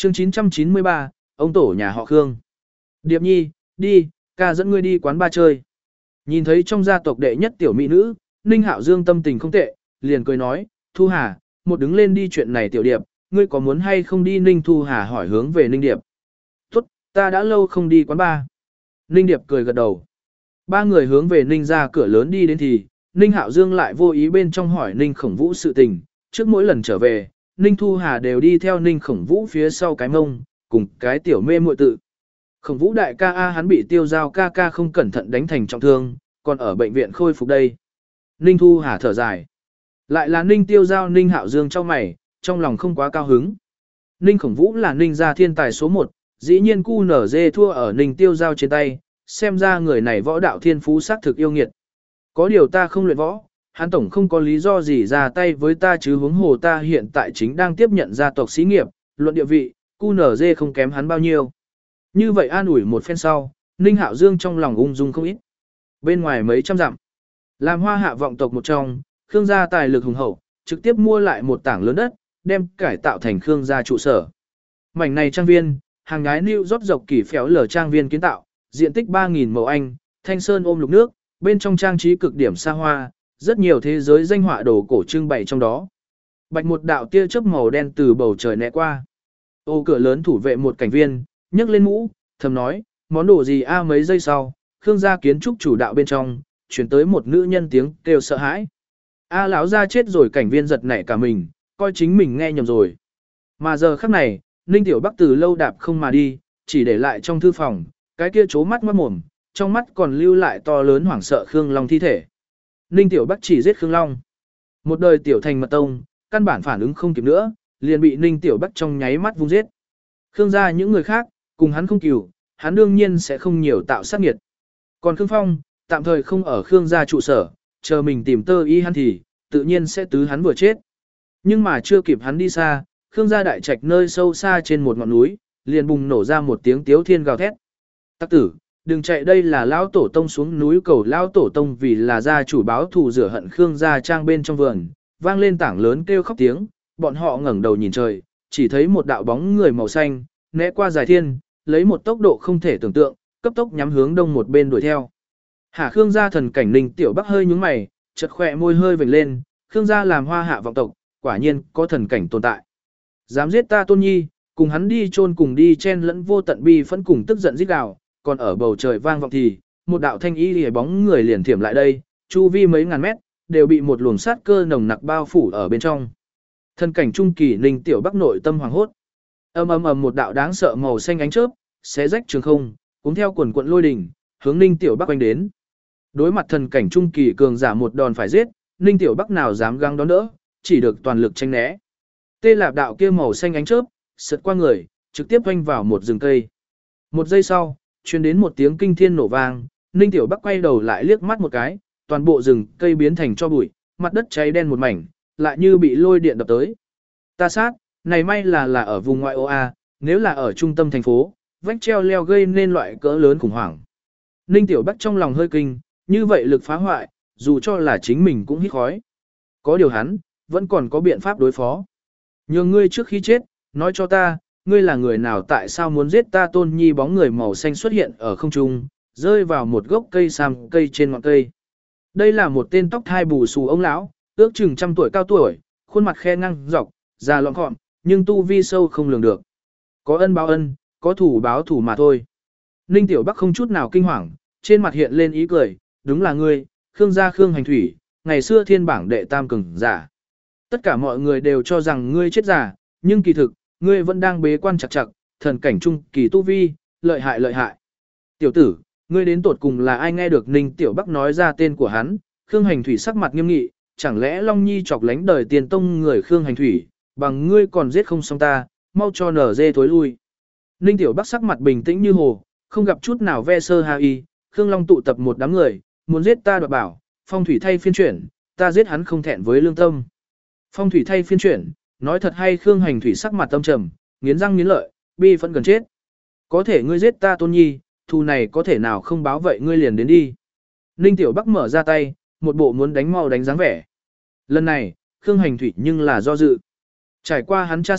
Chương 993, ông tổ nhà họ Khương. Điệp Nhi, đi, ca dẫn ngươi đi quán ba chơi. Nhìn thấy trong gia tộc đệ nhất tiểu mỹ nữ, Ninh Hạo Dương tâm tình không tệ, liền cười nói, Thu Hà, một đứng lên đi chuyện này tiểu điệp, ngươi có muốn hay không đi? Ninh Thu Hà hỏi hướng về Ninh Điệp. Tốt, ta đã lâu không đi quán ba. Ninh Điệp cười gật đầu. Ba người hướng về Ninh ra cửa lớn đi đến thì, Ninh Hạo Dương lại vô ý bên trong hỏi Ninh Khổng Vũ sự tình, trước mỗi lần trở về, Ninh Thu Hà đều đi theo Ninh Khổng Vũ phía sau cái mông, cùng cái tiểu mê muội tự. Khổng Vũ đại ca hắn bị Tiêu Giao ca ca không cẩn thận đánh thành trọng thương, còn ở bệnh viện khôi phục đây. Ninh Thu Hà thở dài. Lại là Ninh Tiêu Giao. Ninh Hạo Dương trong mày, trong lòng không quá cao hứng. Ninh Khổng Vũ là Ninh gia thiên tài số 1, dĩ nhiên QNZ thua ở Ninh Tiêu Giao trên tay, xem ra người này võ đạo thiên phú xác thực yêu nghiệt. Có điều ta không luyện võ, hắn tổng không có lý do gì ra tay với ta chứ, huống hồ ta hiện tại chính đang tiếp nhận gia tộc xí nghiệp, luận địa vị, QNZ không kém hắn bao nhiêu. Như vậy an ủi một phen sau, Ninh Hạo Dương trong lòng ung dung không ít. Bên ngoài mấy trăm dặm, làm Hoa Hạ vọng tộc một trong, Khương gia tài lực hùng hậu, trực tiếp mua lại một tảng lớn đất, đem cải tạo thành Khương gia trụ sở. Mảnh này trang viên, hàng nhái New rót dọc kỷ phéo lở trang viên kiến tạo, diện tích 3.000 mẫu Anh, thanh sơn ôm lục nước, bên trong trang trí cực điểm xa hoa, rất nhiều thế giới danh họa đồ cổ trưng bày trong đó. Bạch một đạo tia chớp màu đen từ bầu trời né qua. Ô cửa lớn thủ vệ một cảnh viên, nhấc lên mũ, thầm nói, món đồ gì a? Mấy giây sau, Khương gia kiến trúc chủ đạo bên trong, chuyển tới một nữ nhân tiếng kêu sợ hãi. A lão gia chết rồi. Cảnh viên giật nảy cả mình, coi chính mình nghe nhầm rồi. Mà giờ khắc này, Ninh Tiểu Bắc từ lâu đạp không mà đi, chỉ để lại trong thư phòng, cái kia chố mắt ngoát mồm, trong mắt còn lưu lại to lớn hoảng sợ Khương Long thi thể. Ninh Tiểu Bắc chỉ giết Khương Long. Một đời tiểu thành mật tông, căn bản phản ứng không kịp nữa, liền bị Ninh Tiểu Bắc trong nháy mắt vung giết. Khương gia những người khác, cùng hắn không cừu, hắn đương nhiên sẽ không nhiều tạo sát nghiệt. Còn Khương Phong, tạm thời không ở Khương gia trụ sở, chờ mình tìm tơ y hắn thì, tự nhiên sẽ tứ hắn vừa chết. Nhưng mà chưa kịp hắn đi xa, Khương gia đại trạch nơi sâu xa trên một ngọn núi, liền bùng nổ ra một tiếng tiếu thiên gào thét. Tắc tử, đừng chạy, đây là lão tổ tông xuống núi cầu lão tổ tông, vì là gia chủ báo thù rửa hận. Khương gia trang bên trong vườn, vang lên tảng lớn kêu khóc tiếng, bọn họ ngẩng đầu nhìn trời, chỉ thấy một đạo bóng người màu xanh, né qua dài thiên, lấy một tốc độ không thể tưởng tượng, cấp tốc nhắm hướng đông một bên đuổi theo. Khương gia thần cảnh. Ninh Tiểu Bắc hơi nhướng mày, chợt khỏe môi hơi vểnh lên, Khương gia làm Hoa Hạ vọng tộc, quả nhiên có thần cảnh tồn tại. Dám giết ta tôn nhi, cùng hắn đi chôn cùng đi, chen lẫn vô tận bi phẫn cùng tức giận rít gào, còn ở bầu trời vang vọng thì, một đạo thanh y lìa bóng người liền thiểm lại đây, chu vi mấy ngàn mét, đều bị một luồng sát cơ nồng nặc bao phủ ở bên trong. Thần cảnh trung kỳ. Ninh Tiểu Bắc nội tâm hoàng hốt. Ầm ầm ầm, một đạo đáng sợ màu xanh ánh chớp, xé rách trường không, cuốn theo quần quận lôi đỉnh, hướng Ninh Tiểu Bắc oanh đến. Đối mặt thần cảnh trung kỳ cường giả một đòn phải giết, Ninh Tiểu Bắc nào dám găng đón đỡ, chỉ được toàn lực tránh né. Tê Lạp đạo kia màu xanh ánh chớp, sượt qua người, trực tiếp oanh vào một rừng cây. Một giây sau, truyền đến một tiếng kinh thiên nổ vang, Ninh Tiểu Bắc quay đầu lại liếc mắt một cái, toàn bộ rừng cây biến thành tro bụi, mặt đất cháy đen một mảnh, lại như bị lôi điện đập tới. Ta sát, này may là ở vùng ngoại ô A, nếu là ở trung tâm thành phố, vách treo leo gây nên loại cỡ lớn khủng hoảng. Ninh Tiểu Bắc trong lòng hơi kinh, như vậy lực phá hoại, dù cho là chính mình cũng hít khói. Có điều hắn, vẫn còn có biện pháp đối phó. Nhường ngươi trước khi chết, nói cho ta, ngươi là người nào, tại sao muốn giết ta tôn nhi? Bóng người màu xanh xuất hiện ở không trung, rơi vào một gốc cây sam cây trên ngọn cây. Đây là một tên tóc thai bù xù ông lão, ước chừng trăm tuổi cao tuổi, khuôn mặt khe ngang dọc, già lọn gọn, nhưng tu vi sâu không lường được. Có ân báo ân, có thủ báo thủ mà thôi. Ninh Tiểu Bắc không chút nào kinh hoàng, trên mặt hiện lên ý cười, đúng là ngươi, Khương gia Khương Hành Thủy, ngày xưa thiên bảng đệ tam cường giả. Tất cả mọi người đều cho rằng ngươi chết giả, nhưng kỳ thực, ngươi vẫn đang bế quan chặt chặt, thần cảnh trung kỳ tu vi, lợi hại lợi hại. Tiểu tử, ngươi đến tột cùng là ai? Nghe được Ninh Tiểu Bắc nói ra tên của hắn, Khương Hành Thủy sắc mặt nghiêm nghị, chẳng lẽ Long Nhi chọc lánh đời tiền tông người Khương Hành Thủy, bằng ngươi còn giết không xong ta, mau cho nở dê thối lui. Ninh Tiểu Bắc sắc mặt bình tĩnh như hồ, không gặp chút nào ve sơ ha y, Khương Long tụ tập một đám người, muốn giết ta đoạt bảo, phong thủy thay phiên chuyển, ta giết hắn không thẹn với lương tâm. Phong thủy thay phiên chuyển, nói thật hay? Khương Hành Thủy sắc mặt tâm trầm, nghiến răng nghiến lợi, bi phẫn gần chết. Có thể ngươi giết ta tôn nhi, thù này có thể nào không báo, vậy ngươi liền đến đi. Ninh Tiểu Bắc mở ra tay, một bộ muốn đánh mau đánh dáng vẻ. Lần này, Khương Hành Thủy nhưng là do dự. Trải qua hắn tra xét,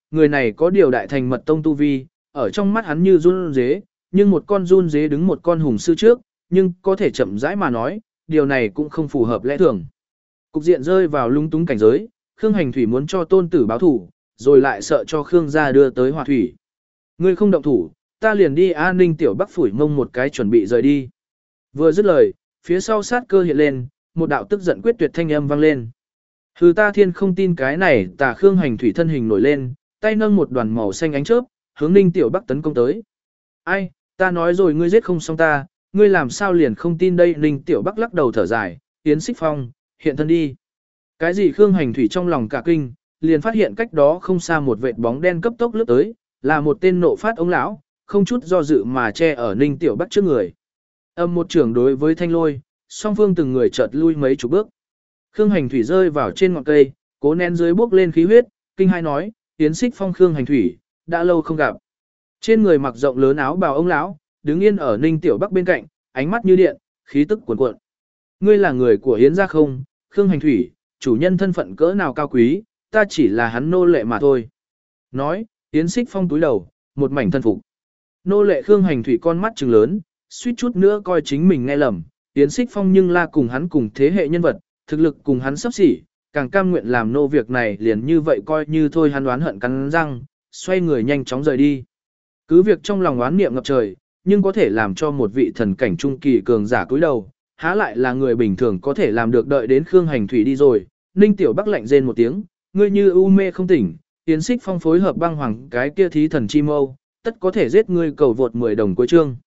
người này có điều đại thành mật tông tu vi, ở trong mắt hắn như run dế, nhưng một con run dế đứng một con hùng sư trước, nhưng có thể chậm rãi mà nói, điều này cũng không phù hợp lẽ thường. Cục diện rơi vào lung túng cảnh giới, Khương Hành Thủy muốn cho tôn tử báo thủ, rồi lại sợ cho Khương gia đưa tới hỏa thủy. Ngươi không động thủ, ta liền đi an ninh tiểu bắc phủi mông một cái chuẩn bị rời đi. Vừa dứt lời, phía sau sát cơ hiện lên, một đạo tức giận quyết tuyệt thanh âm vang lên. Hừ, ta thiên không tin cái này, tà Khương Hành Thủy thân hình nổi lên, tay nâng một đoàn màu xanh ánh chớp, hướng ninh tiểu bắc tấn công tới. Ai, ta nói rồi ngươi giết không xong ta, ngươi làm sao liền không tin đây. Ninh tiểu bắc lắc đầu thở dài, Yến Xích Phong, hiện thân đi. Cái gì? Khương Hành Thủy trong lòng cả kinh, liền phát hiện cách đó không xa một vệt bóng đen cấp tốc lướt tới, là một tên nộ phát ông lão, không chút do dự mà che ở Ninh Tiểu Bắc trước người. Âm một trường đối với thanh lôi, song phương từng người chợt lui mấy chục bước. Khương Hành Thủy rơi vào trên ngọn cây, cố nén dưới bước lên khí huyết, kinh hai nói, Yến Xích Phong Khương Hành Thủy, đã lâu không gặp. Trên người mặc rộng lớn áo bào ông lão, đứng yên ở Ninh Tiểu Bắc bên cạnh, ánh mắt như điện, khí tức cuồn cuộn. Ngươi là người của Yến gia không, Khương Hành Thủy, chủ nhân thân phận cỡ nào cao quý, ta chỉ là hắn nô lệ mà thôi. Nói, Yến Xích Phong túi đầu, một mảnh thân phục. Nô lệ Khương Hành Thủy con mắt trừng lớn, suýt chút nữa coi chính mình nghe lầm. Yến Xích Phong nhưng là cùng hắn cùng thế hệ nhân vật, thực lực cùng hắn sắp xỉ, càng cam nguyện làm nô việc này liền như vậy coi như thôi. Hắn oán hận cắn răng, xoay người nhanh chóng rời đi. Cứ việc trong lòng oán niệm ngập trời, nhưng có thể làm cho một vị thần cảnh trung kỳ cường giả cúi đầu, há lại là người bình thường có thể làm được. Đợi đến Khương Hành Thủy đi rồi, Ninh Tiểu Bắc lạnh rên một tiếng, ngươi như u mê không tỉnh, Yến Xích Phong phối hợp băng hoàng cái kia thí thần chi mâu, tất có thể giết ngươi. Cầu vượt 10 đồng cuối chương.